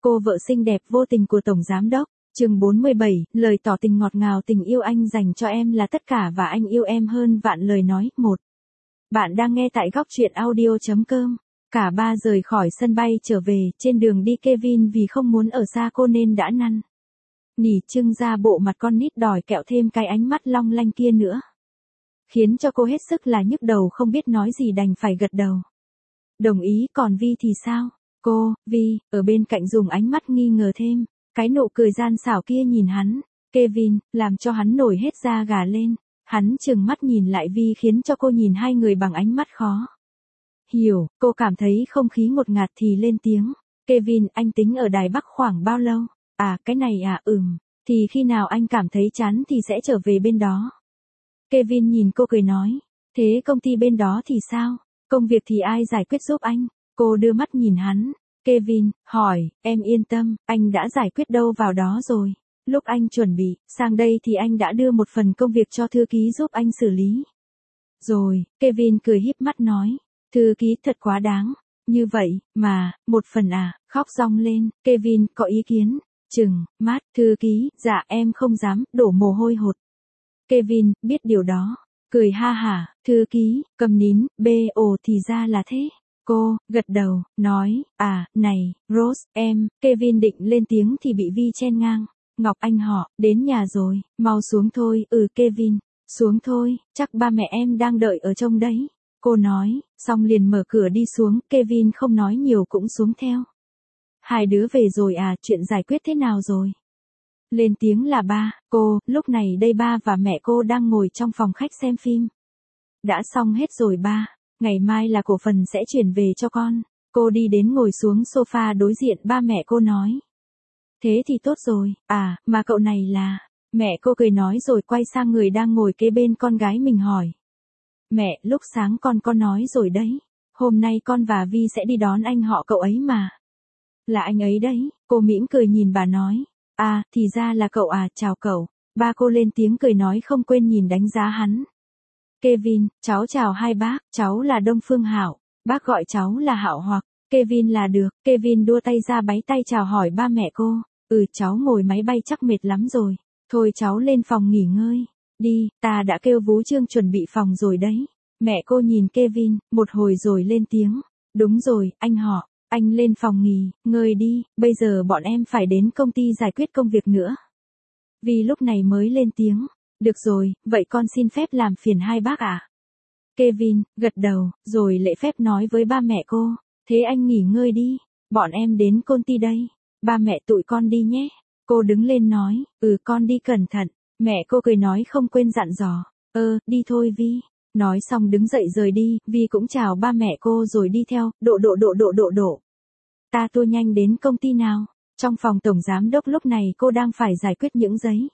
Cô vợ xinh đẹp vô tình của Tổng Giám Đốc. Chương 47, lời tỏ tình ngọt ngào. Tình yêu anh dành cho em là tất cả và anh yêu em hơn vạn lời nói. 1. Bạn đang nghe tại góc truyện audio.com. Cả ba rời khỏi sân bay trở về, trên đường đi Kevin vì không muốn ở xa cô nên đã năn nỉ trưng ra bộ mặt con nít đòi kẹo thêm cái ánh mắt long lanh kia nữa. Khiến cho cô hết sức là nhức đầu, không biết nói gì đành phải gật đầu. Đồng ý. Còn Vi thì sao? Cô, Vi, ở bên cạnh dùng ánh mắt nghi ngờ thêm. Cái nụ cười gian xảo kia nhìn hắn, Kevin, làm cho hắn nổi hết da gà lên. Hắn trừng mắt nhìn lại Vi khiến cho cô nhìn hai người bằng ánh mắt khó hiểu. Cô cảm thấy không khí ngột ngạt thì lên tiếng. Kevin, anh tính ở Đài Bắc khoảng bao lâu? À, cái này à, thì khi nào anh cảm thấy chán thì sẽ trở về bên đó. Kevin nhìn cô cười nói. Thế công ty bên đó thì sao? Công việc thì ai giải quyết giúp anh? Cô đưa mắt nhìn hắn. Kevin hỏi, em yên tâm, anh đã giải quyết đâu vào đó rồi. Lúc anh chuẩn bị sang đây thì anh đã đưa một phần công việc cho thư ký giúp anh xử lý. Rồi, Kevin cười híp mắt nói, thư ký thật quá đáng. Như vậy, mà, một phần à, khóc ròng lên. Kevin có ý kiến, chừng mắt, thư ký, dạ em không dám, đổ mồ hôi hột. Kevin biết điều đó, cười ha hả, thư ký, cầm nín, ồ thì ra là thế. Cô, gật đầu, nói, à, này, Rose, em. Kevin định lên tiếng thì bị Vi chen ngang. Ngọc Anh họ, đến nhà rồi, mau xuống thôi. Kevin, xuống thôi, chắc ba mẹ em đang đợi ở trông đấy. Cô nói, xong liền mở cửa đi xuống. Kevin không nói nhiều cũng xuống theo. Hai đứa về rồi à, chuyện giải quyết thế nào rồi? Lên tiếng là ba. Cô, lúc này đây ba và mẹ cô đang ngồi trong phòng khách xem phim. Đã xong hết rồi ba. Ngày mai là cổ phần sẽ chuyển về cho con. Cô đi đến ngồi xuống sofa đối diện ba mẹ cô nói. Thế thì tốt rồi. À, mà cậu này là... Mẹ cô cười nói rồi quay sang người đang ngồi kế bên con gái mình hỏi. Mẹ, lúc sáng con có nói rồi đấy. Hôm nay con và Vi sẽ đi đón anh họ cậu ấy mà. Là anh ấy đấy. Cô mỉm cười nhìn bà nói. À, thì ra là cậu à, chào cậu. Ba cô lên tiếng cười nói không quên nhìn đánh giá hắn. Kevin, cháu chào hai bác, cháu là Đông Phương Hạo, bác gọi cháu là Hạo hoặc Kevin là được. Kevin đua tay ra bái tay chào hỏi ba mẹ cô. Cháu ngồi máy bay chắc mệt lắm rồi. Thôi cháu lên phòng nghỉ ngơi. Đi, ta đã kêu Vú Trương chuẩn bị phòng rồi đấy. Mẹ cô nhìn Kevin, một hồi rồi lên tiếng. Đúng rồi, anh họ, anh lên phòng nghỉ ngơi đi, bây giờ bọn em phải đến công ty giải quyết công việc nữa. Vì lúc này mới lên tiếng. Được rồi, vậy con xin phép làm phiền hai bác ạ. Kevin gật đầu, rồi lễ phép nói với ba mẹ cô. Thế anh nghỉ ngơi đi, bọn em đến công ty đây. Ba mẹ tụi con đi nhé. Cô đứng lên nói, con đi cẩn thận. Mẹ cô cười nói không quên dặn dò. Đi thôi Vi. Nói xong đứng dậy rời đi, Vi cũng chào ba mẹ cô rồi đi theo. Độ. Ta tua nhanh đến công ty nào. Trong phòng tổng giám đốc lúc này cô đang phải giải quyết những giấy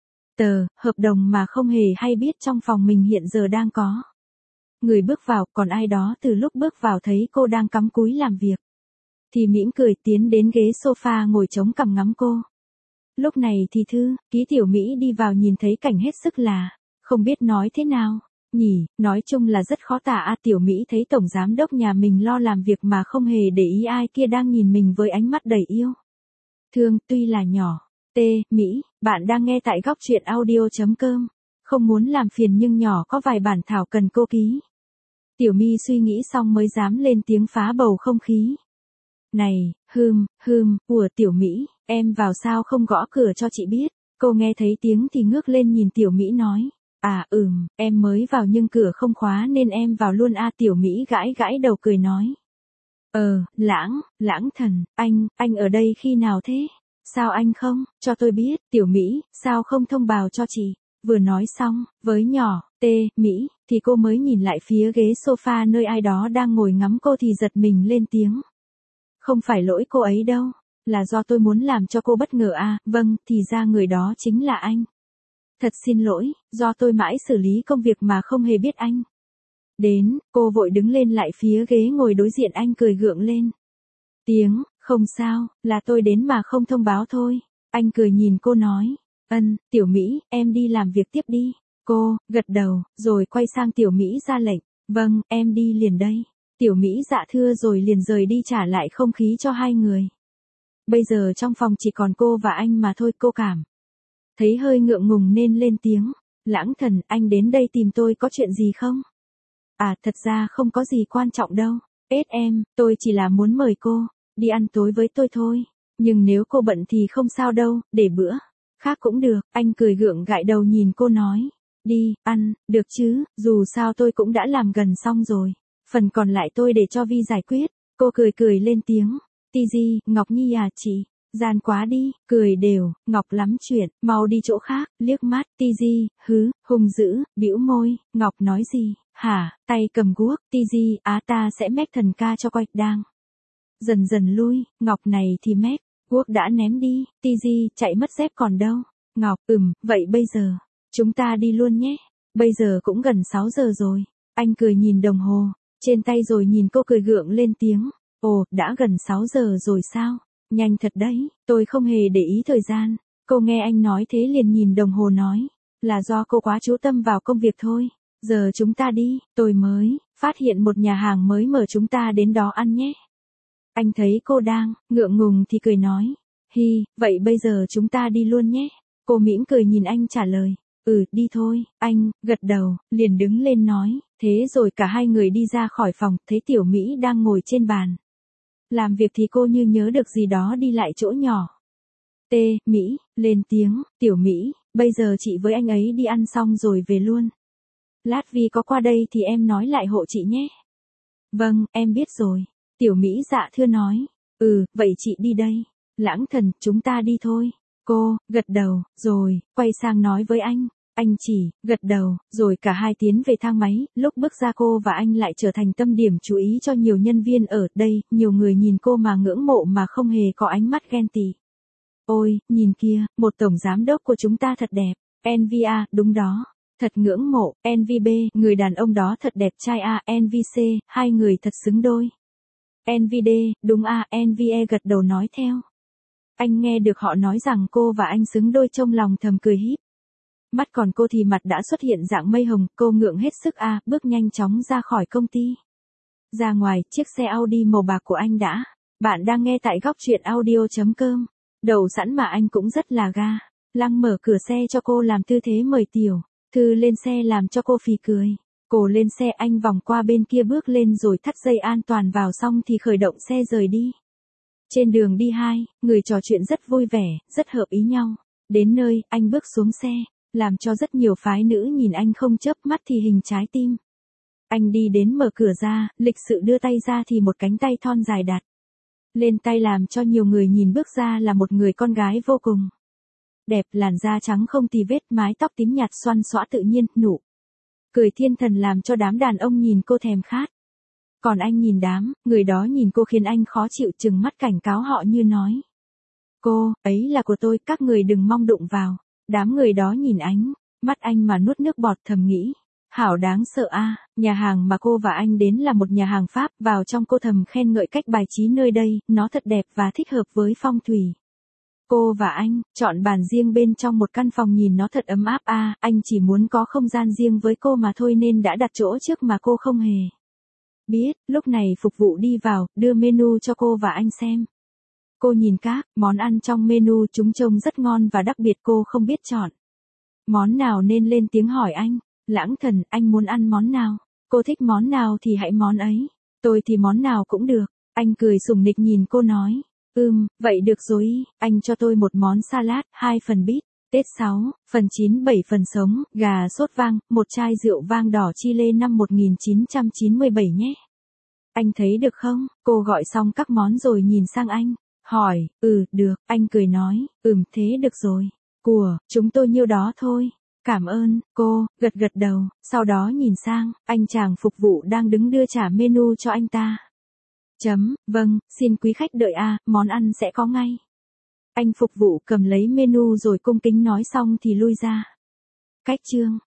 hợp đồng mà không hề hay biết trong phòng mình hiện giờ đang có người bước vào, còn ai đó từ lúc bước vào thấy cô đang cắm cúi làm việc thì mỉm cười tiến đến ghế sofa ngồi chống cằm ngắm cô. Lúc này thì thư ký Tiểu Mỹ đi vào nhìn thấy cảnh hết sức là không biết nói thế nào nhỉ, nói chung là rất khó tả. Tiểu Mỹ thấy tổng giám đốc nhà mình lo làm việc mà không hề để ý ai kia đang nhìn mình với ánh mắt đầy yêu thương. Tuy là nhỏ Mỹ, bạn đang nghe tại góc truyện audio.com. Không muốn làm phiền nhưng nhỏ có vài bản thảo cần cô ký. Tiểu My suy nghĩ xong mới dám lên tiếng phá bầu không khí. Này, của Tiểu Mỹ, em vào sao không gõ cửa cho chị biết. Cô nghe thấy tiếng thì ngước lên nhìn Tiểu Mỹ nói. À em mới vào nhưng cửa không khóa nên em vào luôn. Tiểu Mỹ gãi đầu cười nói. Lãng thần, anh ở đây khi nào thế? Sao anh không cho tôi biết? Tiểu Mỹ, sao không thông báo cho chị? Vừa nói xong, với nhỏ Mỹ, thì cô mới nhìn lại phía ghế sofa nơi ai đó đang ngồi ngắm cô thì giật mình lên tiếng. Không phải lỗi cô ấy đâu, là do tôi muốn làm cho cô bất ngờ. Vâng, thì ra người đó chính là anh. Thật xin lỗi, do tôi mãi xử lý công việc mà không hề biết anh đến. Cô vội đứng lên lại phía ghế ngồi đối diện anh, cười gượng lên tiếng. Không sao, là tôi đến mà không thông báo thôi. Anh cười nhìn cô nói. Tiểu Mỹ, em đi làm việc tiếp đi. Cô gật đầu, rồi quay sang Tiểu Mỹ ra lệnh. Vâng, em đi liền đây. Tiểu Mỹ dạ thưa rồi liền rời đi trả lại không khí cho hai người. Bây giờ trong phòng chỉ còn cô và anh mà thôi, cô cảm thấy hơi ngượng ngùng nên lên tiếng. Lãng Thần, anh đến đây tìm tôi có chuyện gì không? À, thật ra không có gì quan trọng đâu. Em, tôi chỉ là muốn mời cô đi ăn tối với tôi thôi. Nhưng nếu cô bận thì không sao đâu, để bữa khác cũng được. Anh cười gượng gãi đầu nhìn cô nói. Đi, ăn, được chứ, dù sao tôi cũng đã làm gần xong rồi. Phần còn lại tôi để cho Vi giải quyết. Cô cười cười lên tiếng. Tigi, Ngọc Nhi à chị? Gian quá đi, cười đều, Ngọc lắm chuyện, mau đi chỗ khác, liếc mắt, Tigi, hung dữ, bĩu môi, Ngọc nói gì, hả, tay cầm guốc, Tigi, ta sẽ mách thần ca cho coi, đang dần dần lui, Ngọc này thì mách, guốc đã ném đi, Tigi, chạy mất dép còn đâu, Ngọc, vậy bây giờ, chúng ta đi luôn nhé, bây giờ cũng gần 6 giờ rồi, anh cười nhìn đồng hồ, trên tay rồi nhìn cô cười gượng lên tiếng, ồ, đã gần 6 giờ rồi sao? Nhanh thật đấy, tôi không hề để ý thời gian. Cô nghe anh nói thế liền nhìn đồng hồ nói, là do cô quá chú tâm vào công việc thôi. Giờ chúng ta đi, tôi mới phát hiện một nhà hàng mới mở, chúng ta đến đó ăn nhé. Anh thấy cô đang ngượng ngùng thì cười nói, vậy bây giờ chúng ta đi luôn nhé. Cô mỉm cười nhìn anh trả lời, đi thôi, anh gật đầu, liền đứng lên nói, thế rồi cả hai người đi ra khỏi phòng, thấy Tiểu Mỹ đang ngồi trên bàn làm việc thì cô như nhớ được gì đó đi lại chỗ nhỏ. Mỹ, lên tiếng, Tiểu Mỹ, bây giờ chị với anh ấy đi ăn xong rồi về luôn. Lát Vi có qua đây thì em nói lại hộ chị nhé. Vâng, em biết rồi. Tiểu Mỹ dạ thưa nói. Vậy chị đi đây. Lãng Thần, chúng ta đi thôi. Cô, gật đầu, rồi, quay sang nói với anh. Anh chỉ, gật đầu, rồi cả hai tiến về thang máy, lúc bước ra cô và anh lại trở thành tâm điểm chú ý cho nhiều nhân viên ở đây, nhiều người nhìn cô mà ngưỡng mộ mà không hề có ánh mắt ghen tị. Ôi, nhìn kia, một tổng giám đốc của chúng ta thật đẹp, NVA, đúng đó, thật ngưỡng mộ, NVB, người đàn ông đó thật đẹp trai NVC, hai người thật xứng đôi. NVD, đúng NVE gật đầu nói theo. Anh nghe được họ nói rằng cô và anh xứng đôi, trong lòng thầm cười híp. Mắt còn cô thì mặt đã xuất hiện dạng mây hồng, cô ngượng hết sức bước nhanh chóng ra khỏi công ty. Ra ngoài, chiếc xe Audi màu bạc của anh đã. Bạn đang nghe tại góc truyện audio.com. Đậu sẵn mà anh cũng rất là ga. Lăng mở cửa xe cho cô làm tư thế mời Tiểu Thư lên xe làm cho cô phì cười. Cô lên xe, anh vòng qua bên kia bước lên rồi thắt dây an toàn vào, xong thì khởi động xe rời đi. Trên đường đi hai người trò chuyện rất vui vẻ, rất hợp ý nhau. Đến nơi, anh bước xuống xe, làm cho rất nhiều phái nữ nhìn anh không chớp mắt thì hình trái tim. Anh đi đến mở cửa ra, lịch sự đưa tay ra thì một cánh tay thon dài đặt lên tay, làm cho nhiều người nhìn bước ra là một người con gái vô cùng đẹp, làn da trắng không tì vết, mái tóc tím nhạt xoăn xõa tự nhiên, nụ cười thiên thần làm cho đám đàn ông nhìn cô thèm khát. Còn anh nhìn đám người đó nhìn cô khiến anh khó chịu, trừng mắt cảnh cáo họ như nói, cô ấy là của tôi, các người đừng mong đụng vào. Đám người đó nhìn mắt anh mà nuốt nước bọt, thầm nghĩ, hảo đáng sợ nhà hàng mà cô và anh đến là một nhà hàng Pháp, vào trong cô thầm khen ngợi cách bài trí nơi đây, nó thật đẹp và thích hợp với phong thủy. Cô và anh chọn bàn riêng bên trong một căn phòng nhìn nó thật ấm áp anh chỉ muốn có không gian riêng với cô mà thôi nên đã đặt chỗ trước mà cô không hề biết. Lúc này phục vụ đi vào, đưa menu cho cô và anh xem. Cô nhìn các món ăn trong menu, chúng trông rất ngon và đặc biệt, cô không biết chọn món nào nên lên tiếng hỏi anh. Lãng Thần, anh muốn ăn món nào? Cô thích món nào thì hãy món ấy. Tôi thì món nào cũng được. Anh cười sủng nịch nhìn cô nói. Vậy được rồi, anh cho tôi một món salad, 2 phần bít tết 6, phần 9, 7 phần sống, gà sốt vang, một chai rượu vang đỏ Chile năm 1997 nhé. Anh thấy được không? Cô gọi xong các món rồi nhìn sang anh. Hỏi, được, anh cười nói, thế được rồi. Của, chúng tôi nhiêu đó thôi. Cảm ơn, cô, gật gật đầu, sau đó nhìn sang, anh chàng phục vụ đang đứng đưa trả menu cho anh ta. Vâng, xin quý khách đợi món ăn sẽ có ngay. Anh phục vụ cầm lấy menu rồi cung kính nói xong thì lui ra. Cách chương